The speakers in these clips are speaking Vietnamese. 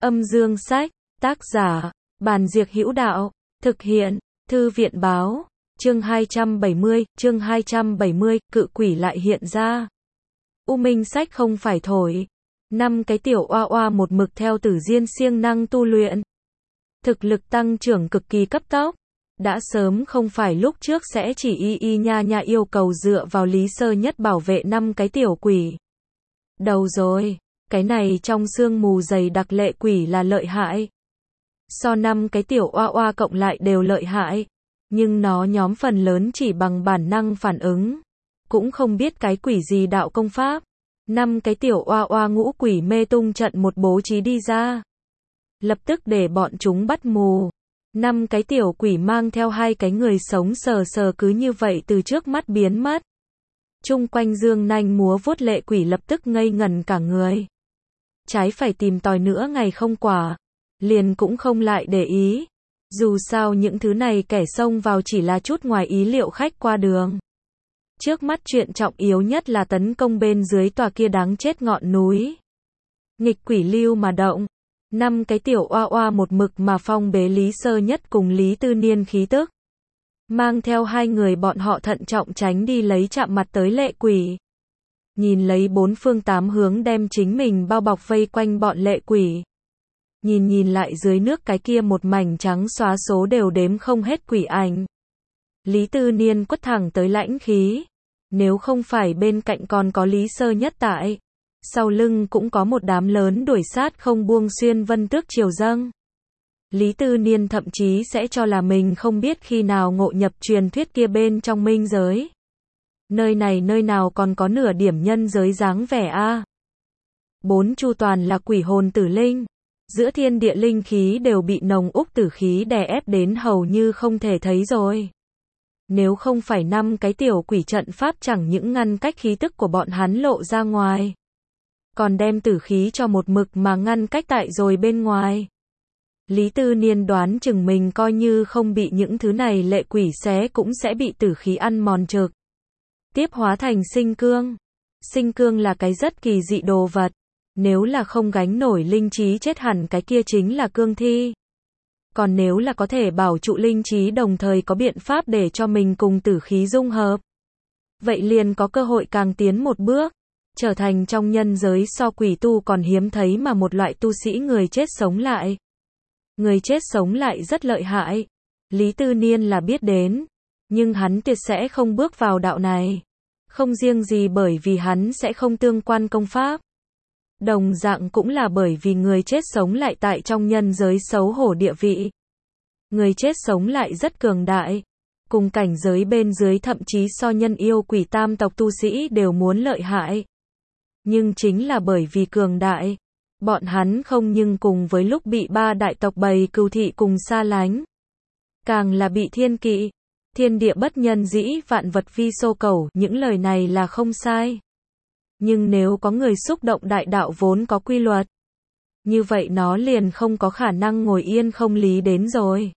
Âm dương sách, tác giả, Bàn Diệc Hữu Đạo, thực hiện, Thư viện báo, chương 270, cự quỷ lại hiện ra. U Minh sách không phải thổi. 5 cái tiểu oa oa một mực theo Tử Diên siêng năng tu luyện. Thực lực tăng trưởng cực kỳ cấp tốc. Đã sớm không phải lúc trước sẽ chỉ y nha nha yêu cầu dựa vào Lý Sơ Nhất bảo vệ 5 cái tiểu quỷ. Đầu rồi, cái này trong sương mù dày đặc lệ quỷ là lợi hại. So 5 cái tiểu oa oa cộng lại đều lợi hại. Nhưng nó nhóm phần lớn chỉ bằng bản năng phản ứng. Cũng không biết cái quỷ gì đạo công pháp. 5 cái tiểu oa oa ngũ quỷ mê tung trận một bố trí đi ra. Lập tức để bọn chúng bắt mù. 5 cái tiểu quỷ mang theo 2 cái người sống sờ sờ cứ như vậy từ trước mắt biến mất. Chung quanh dương nanh múa vuốt lệ quỷ lập tức ngây ngẩn cả người. Trái phải tìm tòi nữa ngày không quả. Liền cũng không lại để ý. Dù sao những thứ này kẻ xông vào chỉ là chút ngoài ý liệu khách qua đường. Trước mắt chuyện trọng yếu nhất là tấn công bên dưới tòa kia đáng chết ngọn núi. Nghịch quỷ lưu mà động. 5 cái tiểu oa oa một mực mà phong bế Lý Sơ Nhất cùng Lý Tư Niên khí tức. Mang theo 2 người bọn họ thận trọng tránh đi lấy chạm mặt tới lệ quỷ. Nhìn lấy 4 phương 8 hướng đem chính mình bao bọc vây quanh bọn lệ quỷ. Nhìn lại dưới nước cái kia một mảnh trắng xóa số đều đếm không hết quỷ ảnh. Lý Tư Niên quất thẳng tới lãnh khí. Nếu không phải bên cạnh còn có Lý Sơ Nhất tại. Sau lưng cũng có một đám lớn đuổi sát không buông xuyên vân tước triều dâng. Lý Tư Niên thậm chí sẽ cho là mình không biết khi nào ngộ nhập truyền thuyết kia bên trong minh giới. Nơi này nơi nào còn có nửa điểm nhân giới dáng vẻ a. 4 chu toàn là quỷ hồn tử linh. Giữa thiên địa linh khí đều bị nồng úc tử khí đè ép đến hầu như không thể thấy rồi. Nếu không phải 5 cái tiểu quỷ trận pháp chẳng những ngăn cách khí tức của bọn hắn lộ ra ngoài. Còn đem tử khí cho một mực mà ngăn cách tại rồi bên ngoài. Lý Tư Niên đoán chừng mình coi như không bị những thứ này lệ quỷ xé cũng sẽ bị tử khí ăn mòn trực. Tiếp hóa thành sinh cương. Sinh cương là cái rất kỳ dị đồ vật. Nếu là không gánh nổi linh trí chết hẳn cái kia chính là cương thi. Còn nếu là có thể bảo trụ linh trí đồng thời có biện pháp để cho mình cùng tử khí dung hợp. Vậy liền có cơ hội càng tiến một bước. Trở thành trong nhân giới so quỷ tu còn hiếm thấy mà một loại tu sĩ người chết sống lại. Người chết sống lại rất lợi hại. Lý Tư Niên là biết đến. Nhưng hắn tuyệt sẽ không bước vào đạo này. Không riêng gì bởi vì hắn sẽ không tương quan công pháp. Đồng dạng cũng là bởi vì người chết sống lại tại trong nhân giới xấu hổ địa vị. Người chết sống lại rất cường đại. Cùng cảnh giới bên dưới thậm chí so nhân yêu quỷ tam tộc tu sĩ đều muốn lợi hại. Nhưng chính là bởi vì cường đại. Bọn hắn không nhưng cùng với lúc bị 3 đại tộc bầy cừu thị cùng xa lánh. Càng là bị thiên kỵ. Thiên địa bất nhân dĩ vạn vật vi xô cầu. Những lời này là không sai. Nhưng nếu có người xúc động đại đạo vốn có quy luật. Như vậy nó liền không có khả năng ngồi yên không lý đến rồi.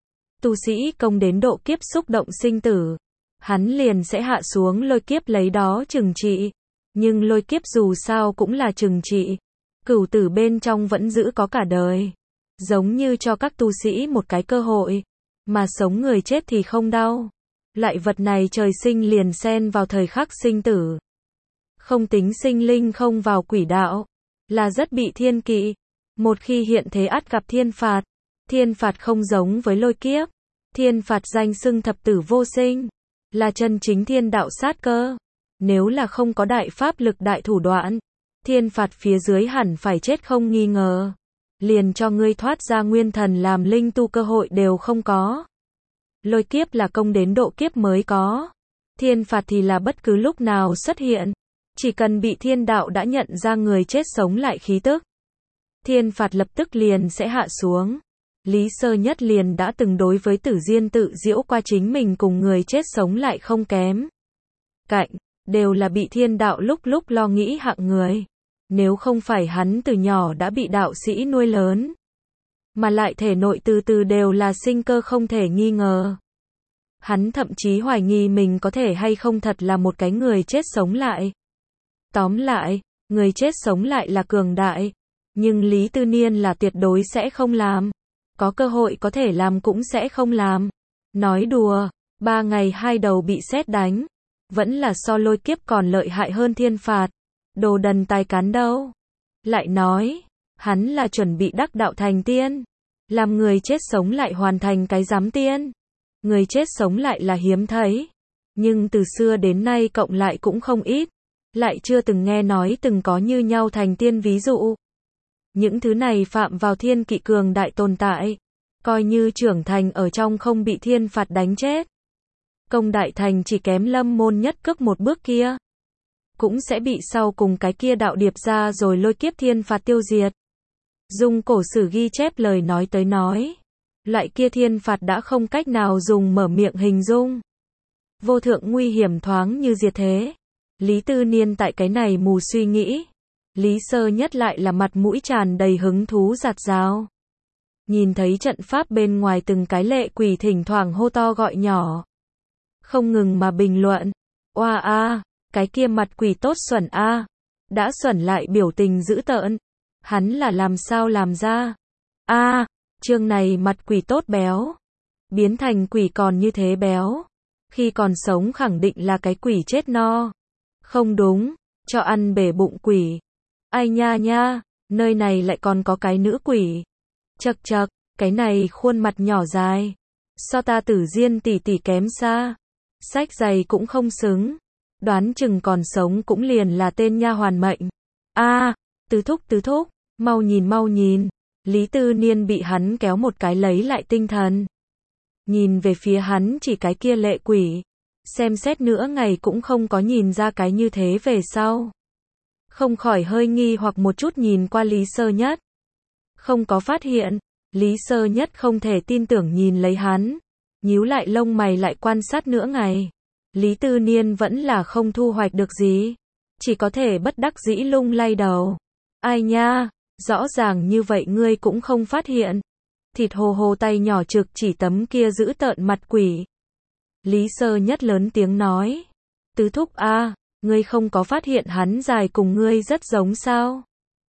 Tu sĩ công đến độ kiếp xúc động sinh tử. Hắn liền sẽ hạ xuống lôi kiếp lấy đó trừng trị. Nhưng lôi kiếp dù sao cũng là trừng trị. Cửu tử bên trong vẫn giữ có cả đời. Giống như cho các tu sĩ một cái cơ hội. Mà sống người chết thì không đau. Loại vật này trời sinh liền xen vào thời khắc sinh tử. Không tính sinh linh không vào quỷ đạo. Là rất bị thiên kỵ. Một khi hiện thế ắt gặp thiên phạt. Thiên phạt không giống với lôi kiếp. Thiên phạt danh xưng thập tử vô sinh. Là chân chính thiên đạo sát cơ. Nếu là không có đại pháp lực đại thủ đoạn. Thiên phạt phía dưới hẳn phải chết không nghi ngờ. Liền cho ngươi thoát ra nguyên thần làm linh tu cơ hội đều không có. Lôi kiếp là công đến độ kiếp mới có. Thiên phạt thì là bất cứ lúc nào xuất hiện. Chỉ cần bị thiên đạo đã nhận ra người chết sống lại khí tức. Thiên phạt lập tức liền sẽ hạ xuống. Lý Sơ Nhất liền đã từng đối với Tử Diên tự giễu qua chính mình cùng người chết sống lại không kém. Cạnh, đều là bị thiên đạo lúc lúc lo nghĩ hạng người. Nếu không phải hắn từ nhỏ đã bị đạo sĩ nuôi lớn. Mà lại thể nội từ từ đều là sinh cơ không thể nghi ngờ. Hắn thậm chí hoài nghi mình có thể hay không thật là một cái người chết sống lại. Tóm lại, người chết sống lại là cường đại. Nhưng Lý Tư Niên là tuyệt đối sẽ không làm. Có cơ hội có thể làm cũng sẽ không làm. Nói đùa, 3 ngày 2 đầu bị sét đánh. Vẫn là so lôi kiếp còn lợi hại hơn thiên phạt. Đồ đần tài cán đâu. Lại nói, hắn là chuẩn bị đắc đạo thành tiên. Làm người chết sống lại hoàn thành cái giám tiên. Người chết sống lại là hiếm thấy. Nhưng từ xưa đến nay cộng lại cũng không ít. Lại chưa từng nghe nói từng có như nhau thành tiên ví dụ. Những thứ này phạm vào thiên kỵ cường đại tồn tại. Coi như trưởng thành ở trong không bị thiên phạt đánh chết. Công đại thành chỉ kém Lâm Môn Nhất Cước một bước kia. Cũng sẽ bị sau cùng cái kia đạo điệp ra rồi lôi kiếp thiên phạt tiêu diệt. Dùng cổ sử ghi chép lời nói tới nói. Loại kia thiên phạt đã không cách nào dùng mở miệng hình dung. Vô thượng nguy hiểm thoáng như diệt thế. Lý Tư Niên tại cái này mù suy nghĩ. Lý Sơ Nhất lại là mặt mũi tràn đầy hứng thú rạt rào. Nhìn thấy trận pháp bên ngoài từng cái lệ quỷ thỉnh thoảng hô to gọi nhỏ. Không ngừng mà bình luận. Oa a, cái kia mặt quỷ tốt xuẩn a. Đã xuẩn lại biểu tình dữ tợn. Hắn là làm sao làm ra. A, chương này mặt quỷ tốt béo. Biến thành quỷ còn như thế béo. Khi còn sống khẳng định là cái quỷ chết no. Không đúng, cho ăn bể bụng quỷ. Ai nha nha, nơi này lại còn có cái nữ quỷ. Chậc chậc, cái này khuôn mặt nhỏ dài. So ta Tử Diên tỷ tỷ kém xa. Sách giày cũng không xứng. Đoán chừng còn sống cũng liền là tên nha hoàn mệnh. A, tứ thúc, mau nhìn. Lý Tư Niên bị hắn kéo một cái lấy lại tinh thần. Nhìn về phía hắn chỉ cái kia lệ quỷ. Xem xét nữa ngày cũng không có nhìn ra cái như thế về sau. Không khỏi hơi nghi hoặc một chút nhìn qua Lý Sơ Nhất. Không có phát hiện. Lý Sơ Nhất không thể tin tưởng nhìn lấy hắn. Nhíu lại lông mày lại quan sát nữa ngày. Lý Tư Niên vẫn là không thu hoạch được gì. Chỉ có thể bất đắc dĩ lung lay đầu. Ai nha, rõ ràng như vậy ngươi cũng không phát hiện. Thịt hồ hồ tay nhỏ trực chỉ tấm kia giữ tợn mặt quỷ. Lý Sơ Nhất lớn tiếng nói. Tứ thúc a, ngươi không có phát hiện hắn dài cùng ngươi rất giống sao?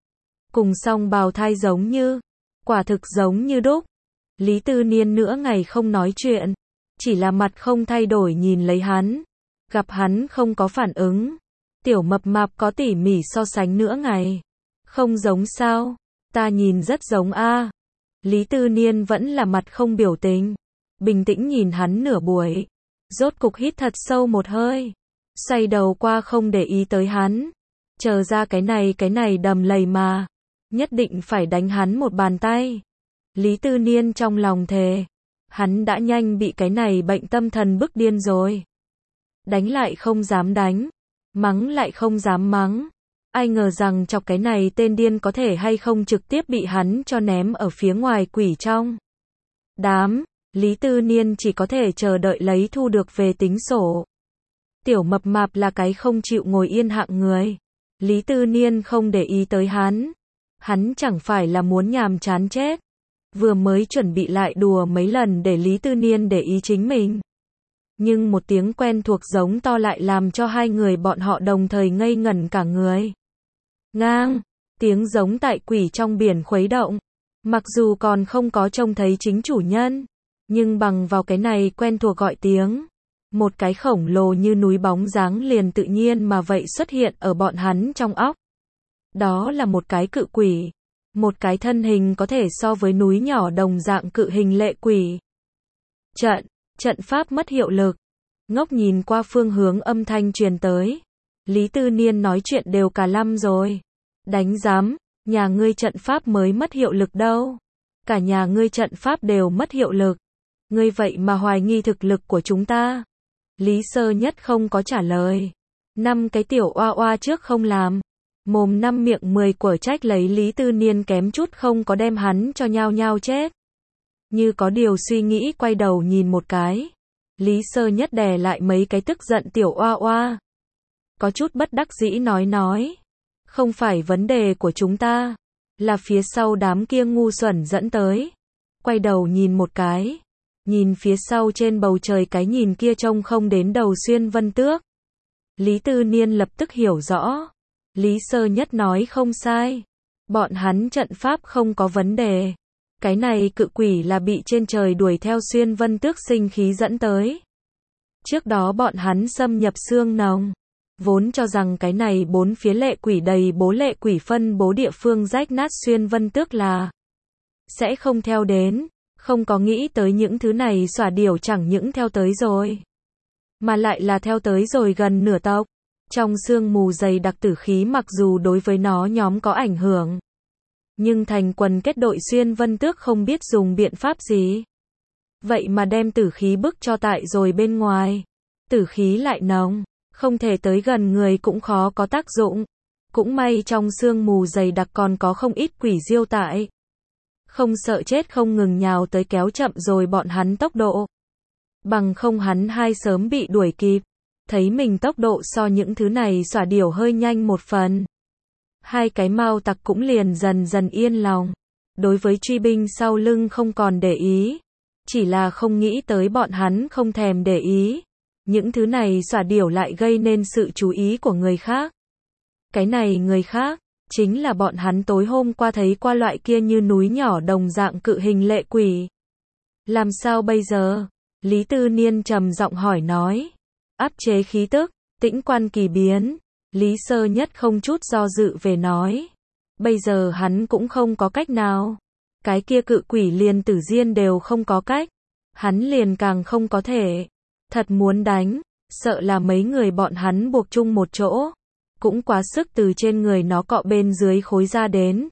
Cùng song bào thai giống như. Quả thực giống như đúc. Lý Tư Niên nữa ngày không nói chuyện. Chỉ là mặt không thay đổi nhìn lấy hắn. Gặp hắn không có phản ứng. Tiểu mập mạp có tỉ mỉ so sánh nữa ngày. Không giống sao? Ta nhìn rất giống a. Lý Tư Niên vẫn là mặt không biểu tình. Bình tĩnh nhìn hắn nửa buổi. Rốt cục hít thật sâu một hơi. Xoay đầu qua không để ý tới hắn. Chờ ra cái này đầm lầy mà. Nhất định phải đánh hắn một bàn tay. Lý Tư Niên trong lòng thề. Hắn đã nhanh bị cái này bệnh tâm thần bức điên rồi. Đánh lại không dám đánh. Mắng lại không dám mắng. Ai ngờ rằng chọc cái này tên điên có thể hay không trực tiếp bị hắn cho ném ở phía ngoài quỷ trong. Đám, Lý Tư Niên chỉ có thể chờ đợi lấy thu được về tính sổ. Tiểu mập mạp là cái không chịu ngồi yên hạng người. Lý Tư Niên không để ý tới hắn. Hắn chẳng phải là muốn nhàm chán chết. Vừa mới chuẩn bị lại đùa mấy lần để Lý Tư Niên để ý chính mình. Nhưng một tiếng quen thuộc giống to lại làm cho hai người bọn họ đồng thời ngây ngẩn cả người. Ngang, tiếng giống tại quỷ trong biển khuấy động. Mặc dù còn không có trông thấy chính chủ nhân, nhưng bằng vào cái này quen thuộc gọi tiếng. Một cái khổng lồ như núi bóng dáng liền tự nhiên mà vậy xuất hiện ở bọn hắn trong óc. Đó là một cái cự quỷ. Một cái thân hình có thể so với núi nhỏ đồng dạng cự hình lệ quỷ. Trận pháp mất hiệu lực. Ngốc nhìn qua phương hướng âm thanh truyền tới. Lý Tư Niên nói chuyện đều cả lăm rồi. Đánh giám, nhà ngươi trận pháp mới mất hiệu lực đâu. Cả nhà ngươi trận pháp đều mất hiệu lực. Ngươi vậy mà hoài nghi thực lực của chúng ta. Lý Sơ Nhất không có trả lời. 5 cái tiểu oa oa trước không làm. Mồm 5 miệng 10 quở trách lấy Lý Tư Niên kém chút không có đem hắn cho nhao nhao chết. Như có điều suy nghĩ quay đầu nhìn một cái. Lý Sơ Nhất đè lại mấy cái tức giận tiểu oa oa. Có chút bất đắc dĩ nói. Không phải vấn đề của chúng ta. Là phía sau đám kia ngu xuẩn dẫn tới. Quay đầu nhìn một cái. Nhìn phía sau trên bầu trời cái nhìn kia trông không đến đầu xuyên vân tước. Lý Tư Niên lập tức hiểu rõ. Lý Sơ Nhất nói không sai. Bọn hắn trận pháp không có vấn đề. Cái này cự quỷ là bị trên trời đuổi theo xuyên vân tước sinh khí dẫn tới. Trước đó bọn hắn xâm nhập xương nồng. Vốn cho rằng cái này 4 phía lệ quỷ đầy bố lệ quỷ phân bố địa phương rách nát xuyên vân tước là sẽ không theo đến. Không có nghĩ tới những thứ này xỏa điểu chẳng những theo tới rồi. Mà lại là theo tới rồi gần nửa tộc. Trong sương mù dày đặc tử khí mặc dù đối với nó nhóm có ảnh hưởng. Nhưng thành quần kết đội xuyên vân tước không biết dùng biện pháp gì. Vậy mà đem tử khí bức cho tại rồi bên ngoài. Tử khí lại nồng. Không thể tới gần người cũng khó có tác dụng. Cũng may trong sương mù dày đặc còn có không ít quỷ diêu tại. Không sợ chết không ngừng nhào tới kéo chậm rồi bọn hắn tốc độ. Bằng không hắn hai sớm bị đuổi kịp. Thấy mình tốc độ so những thứ này xỏa điểu hơi nhanh một phần. Hai cái mao tặc cũng liền dần dần yên lòng. Đối với truy binh sau lưng không còn để ý. Chỉ là không nghĩ tới bọn hắn không thèm để ý. Những thứ này xỏa điểu lại gây nên sự chú ý của người khác. Cái này người khác, chính là bọn hắn tối hôm qua thấy qua loại kia như núi nhỏ đồng dạng cự hình lệ quỷ. Làm sao bây giờ? Lý Tư Niên trầm giọng hỏi nói. Áp chế khí tức, tĩnh quan kỳ biến. Lý Sơ Nhất không chút do dự về nói. Bây giờ hắn cũng không có cách nào. Cái kia cự quỷ liền Tử Diên đều không có cách. Hắn liền càng không có thể. Thật muốn đánh, sợ là mấy người bọn hắn buộc chung một chỗ. Cũng quá sức từ trên người nó cọ bên dưới khối ra đến.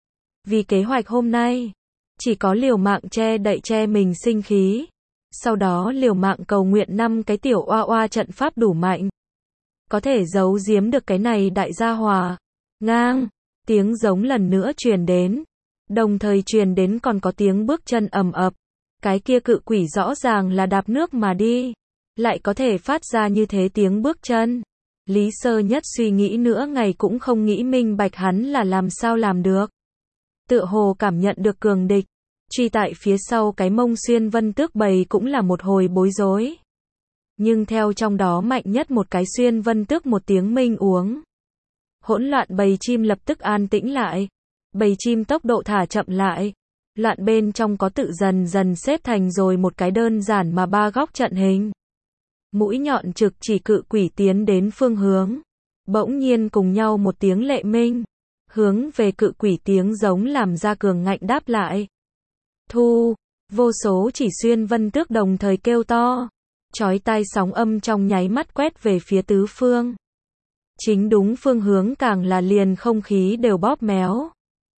Vì kế hoạch hôm nay, chỉ có liều mạng che đậy che mình sinh khí. Sau đó liều mạng cầu nguyện 5 cái tiểu oa oa trận pháp đủ mạnh. Có thể giấu giếm được cái này đại gia hỏa. Ngang, tiếng giống lần nữa truyền đến. Đồng thời truyền đến còn có tiếng bước chân ầm ập. Cái kia cự quỷ rõ ràng là đạp nước mà đi. Lại có thể phát ra như thế tiếng bước chân. Lý Sơ Nhất suy nghĩ nữa ngày cũng không nghĩ minh bạch hắn là làm sao làm được. Tựa hồ cảm nhận được cường địch. Truy tại phía sau cái mông xuyên vân tước bầy cũng là một hồi bối rối. Nhưng theo trong đó mạnh nhất một cái xuyên vân tước một tiếng minh uống. Hỗn loạn bầy chim lập tức an tĩnh lại. Bầy chim tốc độ thả chậm lại. Loạn bên trong có tự dần dần xếp thành rồi một cái đơn giản mà 3 góc trận hình. Mũi nhọn trực chỉ cự quỷ tiến đến phương hướng. Bỗng nhiên cùng nhau một tiếng lệ minh. Hướng về cự quỷ tiếng giống làm ra cường ngạnh đáp lại. Thu, vô số chỉ xuyên vân tước đồng thời kêu to. Chói tai sóng âm trong nháy mắt quét về phía tứ phương. Chính đúng phương hướng càng là liền không khí đều bóp méo.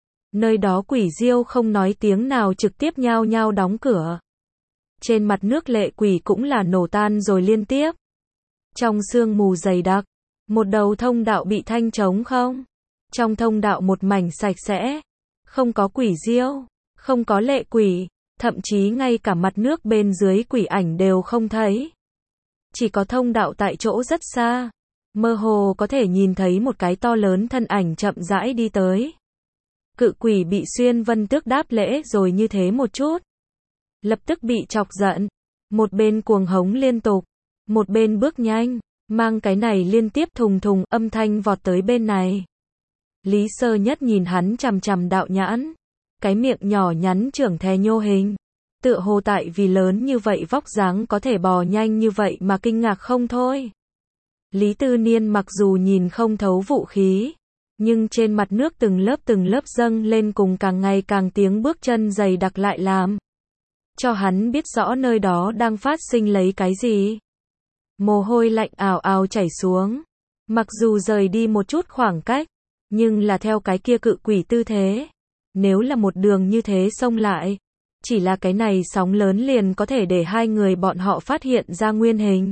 Nơi đó quỷ diêu không nói tiếng nào trực tiếp nhao nhao đóng cửa. Trên mặt nước lệ quỷ cũng là nổ tan rồi liên tiếp. Trong sương mù dày đặc, một đầu thông đạo bị thanh trống không. Trong thông đạo một mảnh sạch sẽ. Không có quỷ diêu, không có lệ quỷ, thậm chí ngay cả mặt nước bên dưới quỷ ảnh đều không thấy. Chỉ có thông đạo tại chỗ rất xa. Mơ hồ có thể nhìn thấy một cái to lớn thân ảnh chậm rãi đi tới. Cự quỷ bị xuyên vân tước đáp lễ rồi như thế một chút. Lập tức bị chọc giận. Một bên cuồng hống liên tục. Một bên bước nhanh. Mang cái này liên tiếp thùng thùng âm thanh vọt tới bên này. Lý Sơ Nhất nhìn hắn chằm chằm đạo nhãn. Cái miệng nhỏ nhắn trưởng thè nhô hình. Tựa hồ tại vì lớn như vậy vóc dáng có thể bò nhanh như vậy mà kinh ngạc không thôi. Lý Tư Niên mặc dù nhìn không thấu vũ khí. Nhưng trên mặt nước từng lớp dâng lên cùng càng ngày càng tiếng bước chân dày đặc lại làm. Cho hắn biết rõ nơi đó đang phát sinh lấy cái gì. Mồ hôi lạnh ào ào chảy xuống. Mặc dù rời đi một chút khoảng cách. Nhưng là theo cái kia cự quỷ tư thế. Nếu là một đường như thế xông lại. Chỉ là cái này sóng lớn liền có thể để hai người bọn họ phát hiện ra nguyên hình.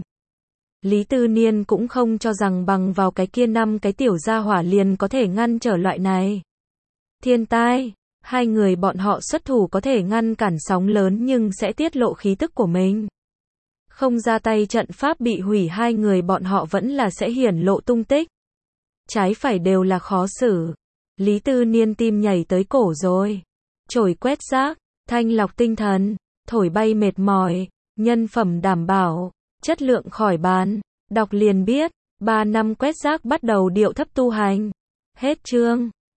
Lý Tư Niên cũng không cho rằng bằng vào cái kia 5 cái tiểu gia hỏa liền có thể ngăn trở loại này thiên tai. Hai người bọn họ xuất thủ có thể ngăn cản sóng lớn nhưng sẽ tiết lộ khí tức của mình. Không ra tay trận pháp bị hủy hai người bọn họ vẫn là sẽ hiển lộ tung tích. Trái phải đều là khó xử. Lý Tư Niên tim nhảy tới cổ rồi. Chổi quét rác, thanh lọc tinh thần, thổi bay mệt mỏi, nhân phẩm đảm bảo, chất lượng khỏi bàn. Đọc liền biết, 3 năm quét rác bắt đầu điệu thấp tu hành. Hết chương.